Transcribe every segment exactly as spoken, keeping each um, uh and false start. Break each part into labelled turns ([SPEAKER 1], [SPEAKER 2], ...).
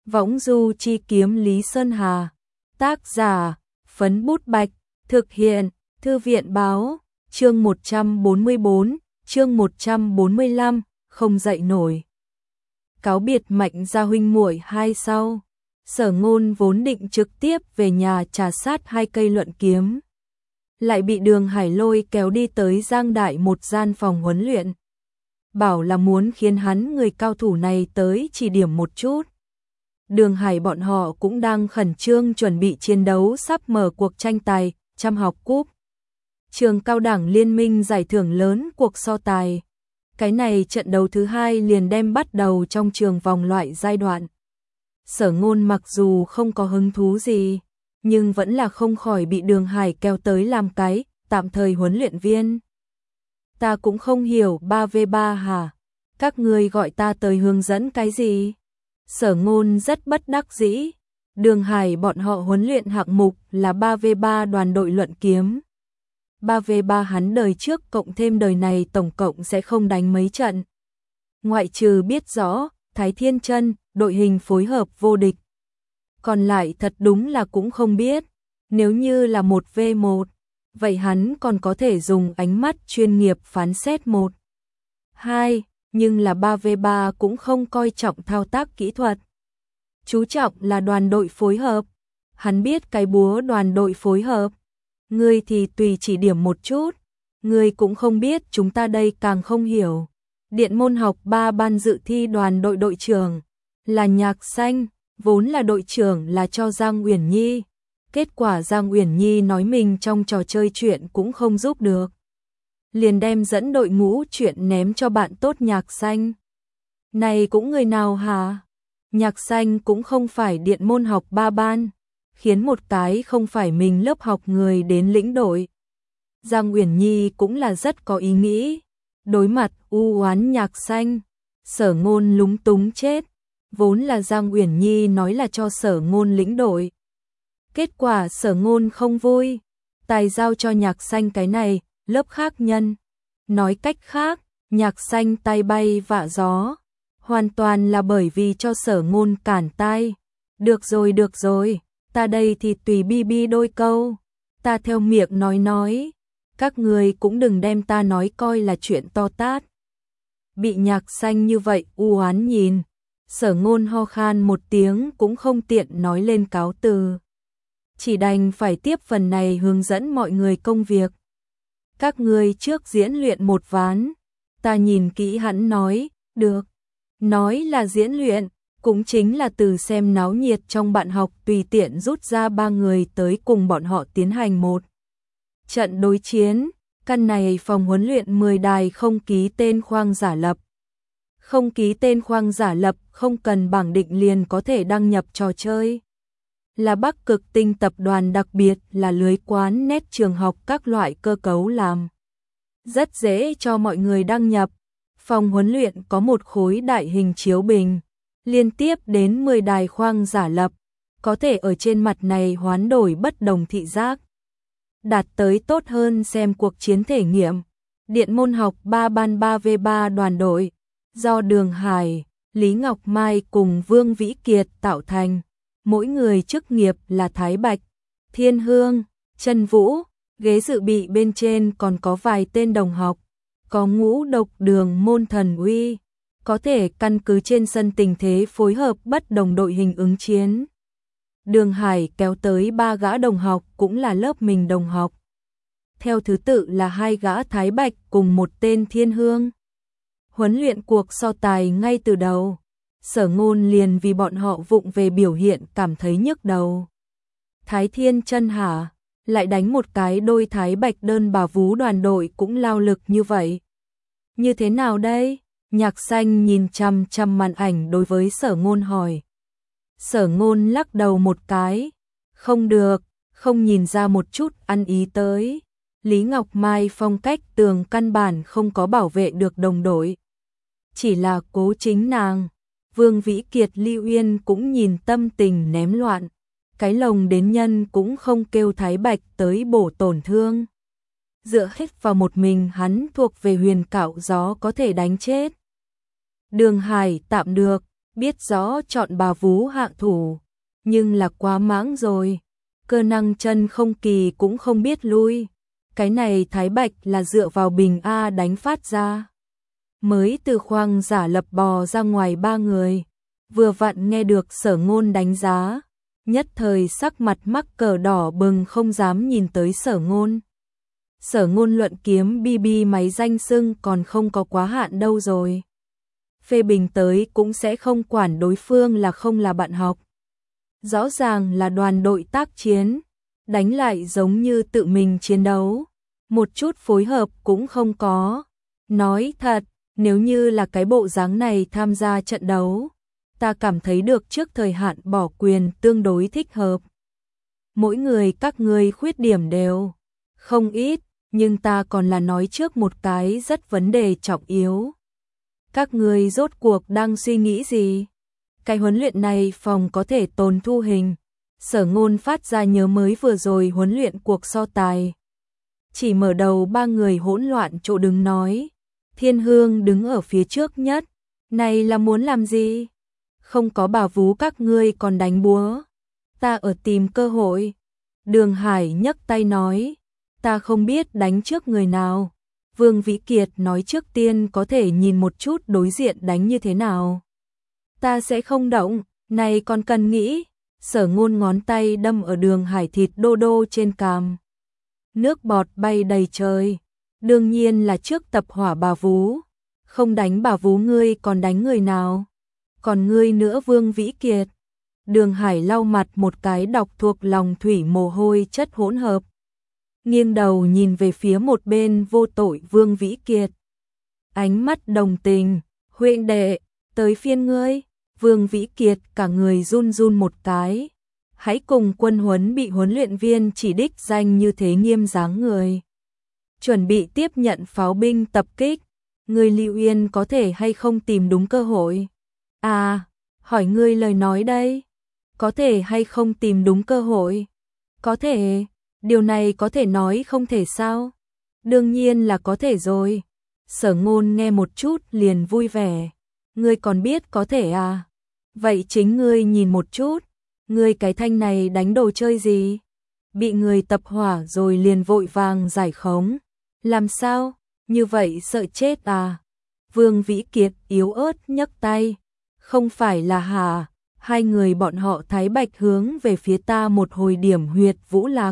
[SPEAKER 1] Võng du chi kiếm Lý Sơn Hà. Tác giả, Phấn Bút Bạch. Thực hiện, Thư viện Báo. Chương một trăm bốn mươi bốn, chương một trăm bốn mươi lăm, không dậy nổi. Cáo biệt Mạnh gia huynh muội hai sau. Sở Ngôn vốn định trực tiếp về nhà trà sát hai cây luận kiếm, lại bị Đường Hải lôi kéo đi tới Giang Đại một gian phòng huấn luyện, bảo là muốn khiến hắn người cao thủ này tới chỉ điểm một chút. Đường Hải bọn họ cũng đang khẩn trương chuẩn bị chiến đấu sắp mở cuộc tranh tài trăm học cúp, trường cao đẳng liên minh giải thưởng lớn cuộc so tài. Cái này trận đấu thứ hai liền đem bắt đầu trong trường vòng loại giai đoạn. Sở Ngôn mặc dù không có hứng thú gì, nhưng vẫn là không khỏi bị Đường Hải kéo tới làm cái tạm thời huấn luyện viên. Ta cũng không hiểu ba vê ba hả? Các người gọi ta tới hướng dẫn cái gì? Sở Ngôn rất bất đắc dĩ. Đường Hải bọn họ huấn luyện hạng mục là ba vê ba đoàn đội luận kiếm. ba vê ba hắn đời trước cộng thêm đời này tổng cộng sẽ không đánh mấy trận. Ngoại trừ biết rõ Thái Thiên Chân đội hình phối hợp vô địch, còn lại thật đúng là cũng không biết. Nếu như là một vs một, vậy hắn còn có thể dùng ánh mắt chuyên nghiệp phán xét một hai, nhưng là ba vs ba cũng không coi trọng thao tác kỹ thuật, chú trọng là đoàn đội phối hợp. Hắn biết cái búa đoàn đội phối hợp, ngươi thì tùy chỉ điểm một chút, ngươi cũng không biết, chúng ta đây càng không hiểu. Điện môn học ba ban dự thi đoàn đội đội trưởng là Nhạc Xanh, vốn là đội trưởng là cho Giang Uyển Nhi. Kết quả Giang Uyển Nhi nói mình trong trò chơi chuyện cũng không giúp được, liền đem dẫn đội ngũ chuyện ném cho bạn tốt Nhạc Xanh. Này cũng người nào hả? Nhạc Xanh cũng không phải điện môn học ba ban, khiến một cái không phải mình lớp học người đến lĩnh đội. Giang Uyển Nhi cũng là rất có ý nghĩ. Đối mặt u oán Nhạc Xanh, Sở Ngôn lúng túng chết. Vốn là Giang Uyển Nhi nói là cho Sở Ngôn lĩnh đội, kết quả Sở Ngôn không vui, tài giao cho Nhạc Xanh cái này, lớp khác nhân. Nói cách khác, Nhạc Xanh tay bay vạ gió, hoàn toàn là bởi vì cho Sở Ngôn cản tay. Được rồi được rồi, ta đây thì tùy bi bi đôi câu, ta theo miệng nói nói, các người cũng đừng đem ta nói coi là chuyện to tát. Bị Nhạc Xanh như vậy u oán nhìn, Sở Ngôn ho khan một tiếng cũng không tiện nói lên cáo từ, chỉ đành phải tiếp phần này hướng dẫn mọi người công việc. Các người trước diễn luyện một ván, ta nhìn kỹ. Hắn nói, được. Nói là diễn luyện, cũng chính là từ xem náo nhiệt trong bạn học tùy tiện rút ra ba người tới cùng bọn họ tiến hành một trận đối chiến. Căn này phòng huấn luyện mười đài không ký tên khoang giả lập. Không ký tên khoang giả lập, không cần bảng định liền có thể đăng nhập trò chơi. Là Bắc Cực Tinh tập đoàn, đặc biệt là lưới quán net trường học các loại cơ cấu làm rất dễ cho mọi người đăng nhập. Phòng huấn luyện có một khối đại hình chiếu bình, liên tiếp đến mười đài khoang giả lập, có thể ở trên mặt này hoán đổi bất đồng thị giác, đạt tới tốt hơn xem cuộc chiến thể nghiệm. Điện môn học ba ban ba vs ba đoàn đội, do Đường Hải, Lý Ngọc Mai cùng Vương Vĩ Kiệt tạo thành, mỗi người chức nghiệp là Thái Bạch, Thiên Hương, Trần Vũ. Ghế dự bị bên trên còn có vài tên đồng học, có Ngũ Độc Đường môn Thần Uy, có thể căn cứ trên sân tình thế phối hợp bất đồng đội hình ứng chiến. Đường Hải kéo tới ba gã đồng học cũng là lớp mình đồng học, theo thứ tự là hai gã Thái Bạch cùng một tên Thiên Hương. Huấn luyện cuộc so tài ngay từ đầu, Sở Ngôn liền vì bọn họ vụng về biểu hiện cảm thấy nhức đầu. Thái Thiên Chân hả? Lại đánh một cái đôi Thái Bạch đơn bà vú đoàn đội cũng lao lực như vậy. Như thế nào đây? Nhạc Xanh nhìn chăm chăm màn ảnh đối với Sở Ngôn hỏi. Sở Ngôn lắc đầu một cái. Không được, không nhìn ra một chút ăn ý tới. Lý Ngọc Mai phong cách tường căn bản không có bảo vệ được đồng đội, chỉ là cố chính nàng. Vương Vĩ Kiệt Lưu Uyên cũng nhìn tâm tình ném loạn, cái lồng đến nhân cũng không kêu Thái Bạch tới bổ tổn thương. Dựa hết vào một mình hắn thuộc về huyền cạo gió có thể đánh chết. Đường Hải tạm được, biết rõ chọn Bà Vú hạng thủ, nhưng là quá mãng rồi. Cơ năng chân không kỳ cũng không biết lui. Cái này Thái Bạch là dựa vào bình A đánh phát ra. Mới từ khoang giả lập bò ra ngoài ba người. Vừa vặn nghe được Sở Ngôn đánh giá. Nhất thời sắc mặt mắc cờ đỏ bừng không dám nhìn tới Sở Ngôn. Sở Ngôn luận kiếm bi bi máy danh xưng còn không có quá hạn đâu rồi. Phê bình tới cũng sẽ không quản đối phương là không là bạn học. Rõ ràng là đoàn đội tác chiến, đánh lại giống như tự mình chiến đấu, một chút phối hợp cũng không có. Nói thật, nếu như là cái bộ dáng này tham gia trận đấu, ta cảm thấy được trước thời hạn bỏ quyền tương đối thích hợp. Mỗi người các ngươi khuyết điểm đều không ít, nhưng ta còn là nói trước một cái rất vấn đề trọng yếu. Các ngươi rốt cuộc đang suy nghĩ gì? Cái huấn luyện này phòng có thể tồn thu hình. Sở Ngôn phát ra nhớ mới vừa rồi huấn luyện cuộc so tài. Chỉ mở đầu ba người hỗn loạn chỗ đứng nói. Thiên Hương đứng ở phía trước nhất. Này là muốn làm gì? Không có Bà Vú các ngươi còn đánh búa. Ta ở tìm cơ hội. Đường Hải nhấc tay nói. Ta không biết đánh trước người nào. Vương Vĩ Kiệt nói trước tiên có thể nhìn một chút đối diện đánh như thế nào. Ta sẽ không động, này còn cần nghĩ. Sở Ngôn ngón tay đâm ở Đường Hải thịt đô đô trên cằm. Nước bọt bay đầy trời. Đương nhiên là trước tập hỏa Bà Vú. Không đánh Bà Vú ngươi còn đánh người nào? Còn ngươi nữa Vương Vĩ Kiệt. Đường Hải lau mặt một cái đọc thuộc lòng thủy mồ hôi chất hỗn hợp. Nghiêng đầu nhìn về phía một bên vô tội Vương Vĩ Kiệt. Ánh mắt đồng tình, huynh đệ, tới phiên ngươi. Vương Vĩ Kiệt cả người run run một cái. Hãy cùng quân huấn bị huấn luyện viên chỉ đích danh như thế nghiêm dáng người. Chuẩn bị tiếp nhận pháo binh tập kích. Ngươi Lưu Yên có thể hay không tìm đúng cơ hội? À, hỏi ngươi lời nói đây. Có thể hay không tìm đúng cơ hội? Có thể. Điều này có thể nói không thể sao? Đương nhiên là có thể rồi. Sở Ngôn nghe một chút liền vui vẻ. Ngươi còn biết có thể à? Vậy chính ngươi nhìn một chút. Ngươi cái thanh này đánh đồ chơi gì? Bị người tập hỏa rồi liền vội vàng giải khống. Làm sao? Như vậy sợ chết à? Vương Vĩ Kiệt yếu ớt nhấc tay. Không phải là hả? Hai người bọn họ Thái Bạch hướng về phía ta một hồi điểm huyệt vũ lạc.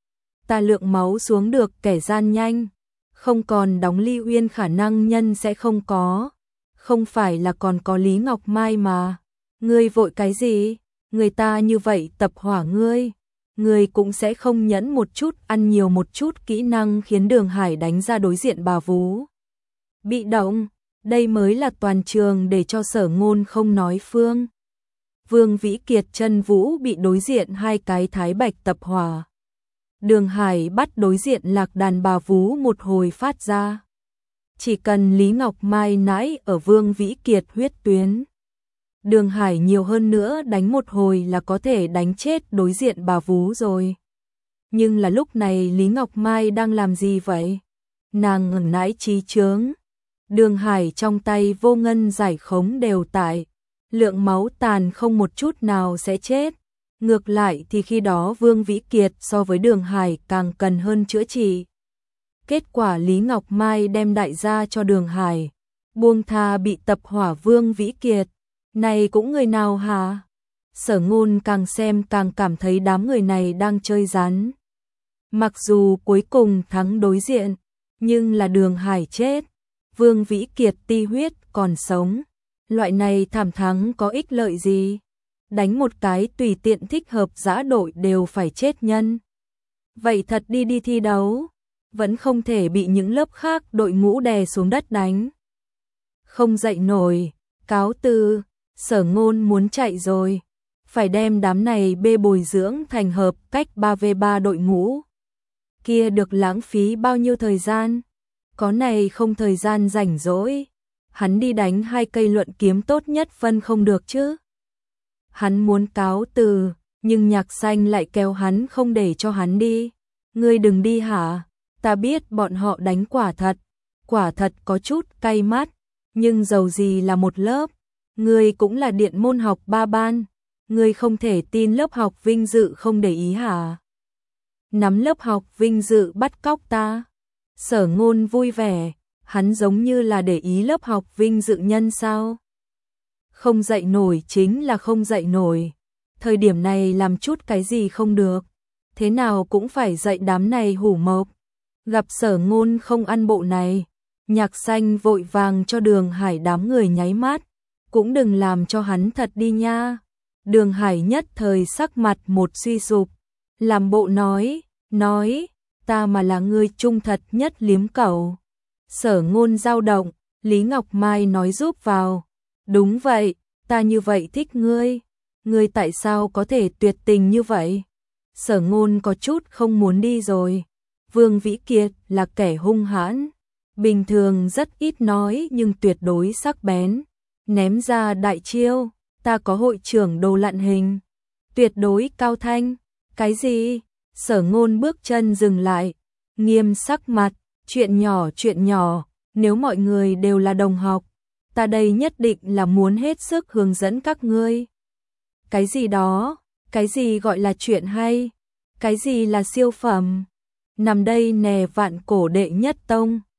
[SPEAKER 1] Ta lượng máu xuống được kẻ gian nhanh. Không còn đóng Ly Uyên khả năng nhân sẽ không có. Không phải là còn có Lý Ngọc Mai mà. Ngươi vội cái gì? Người ta như vậy tập hỏa ngươi. Ngươi cũng sẽ không nhẫn một chút ăn nhiều một chút kỹ năng khiến Đường Hải đánh ra đối diện Bà Vú. Bị động, đây mới là toàn trường để cho Sở Ngôn không nói phương. Vương Vĩ Kiệt chân vũ bị đối diện hai cái Thái Bạch tập hỏa. Đường Hải bắt đối diện lạc đàn Bà Vú một hồi phát ra. Chỉ cần Lý Ngọc Mai nãi ở Vương Vĩ Kiệt huyết tuyến. Đường Hải nhiều hơn nữa đánh một hồi là có thể đánh chết đối diện Bà Vú rồi. Nhưng là lúc này Lý Ngọc Mai đang làm gì vậy? Nàng ngừng nãi trí chướng. Đường Hải trong tay vô ngân giải khống đều tại. Lượng máu tàn không một chút nào sẽ chết. Ngược lại thì khi đó Vương Vĩ Kiệt so với Đường Hải càng cần hơn chữa trị. Kết quả Lý Ngọc Mai đem đại gia cho Đường Hải. Buông tha bị tập hỏa Vương Vĩ Kiệt. Này cũng người nào hả? Sở Ngôn càng xem càng cảm thấy đám người này đang chơi rắn. Mặc dù cuối cùng thắng đối diện, nhưng là Đường Hải chết. Vương Vĩ Kiệt ti huyết còn sống. Loại này thảm thắng có ích lợi gì? Đánh một cái tùy tiện thích hợp giã đội đều phải chết nhân. Vậy thật đi đi thi đấu, vẫn không thể bị những lớp khác đội ngũ đè xuống đất đánh. Không dậy nổi, cáo từ, Sở Ngôn muốn chạy rồi. Phải đem đám này bê bồi dưỡng thành hợp cách ba vê ba đội ngũ. Kia được lãng phí bao nhiêu thời gian? Có này không thời gian rảnh rỗi. Hắn đi đánh hai cây luận kiếm tốt nhất phân không được chứ. Hắn muốn cáo từ, nhưng Nhạc Xanh lại kéo hắn không để cho hắn đi. Ngươi đừng đi hả? Ta biết bọn họ đánh quả thật, quả thật có chút cay mắt, nhưng dầu gì là một lớp. Ngươi cũng là điện môn học ba ban, ngươi không thể tin lớp học vinh dự không để ý hả? Nắm lớp học vinh dự bắt cóc ta. Sở Ngôn vui vẻ, hắn giống như là để ý lớp học vinh dự nhân sao? Không dạy nổi chính là không dạy nổi. Thời điểm này làm chút cái gì không được, thế nào cũng phải dạy đám này hủ mộc. Gặp Sở Ngôn không ăn bộ này, Nhạc Xanh vội vàng cho Đường Hải đám người nháy mắt, cũng đừng làm cho hắn thật đi nha. Đường Hải nhất thời sắc mặt một suy sụp, làm bộ nói, nói, ta mà là người trung thật nhất liếm cẩu. Sở Ngôn dao động, Lý Ngọc Mai nói giúp vào, đúng vậy, ta như vậy thích ngươi, ngươi tại sao có thể tuyệt tình như vậy? Sở Ngôn có chút không muốn đi rồi. Vương Vĩ Kiệt là kẻ hung hãn, bình thường rất ít nói nhưng tuyệt đối sắc bén, ném ra đại chiêu, ta có hội trưởng đồ lặn hình, tuyệt đối cao thanh. Cái gì? Sở Ngôn bước chân dừng lại, nghiêm sắc mặt, chuyện nhỏ chuyện nhỏ, nếu mọi người đều là đồng học, ta đây nhất định là muốn hết sức hướng dẫn các ngươi. Cái gì đó? Cái gì gọi là chuyện hay? Cái gì là siêu phẩm? Nằm đây nè vạn cổ đệ nhất tông.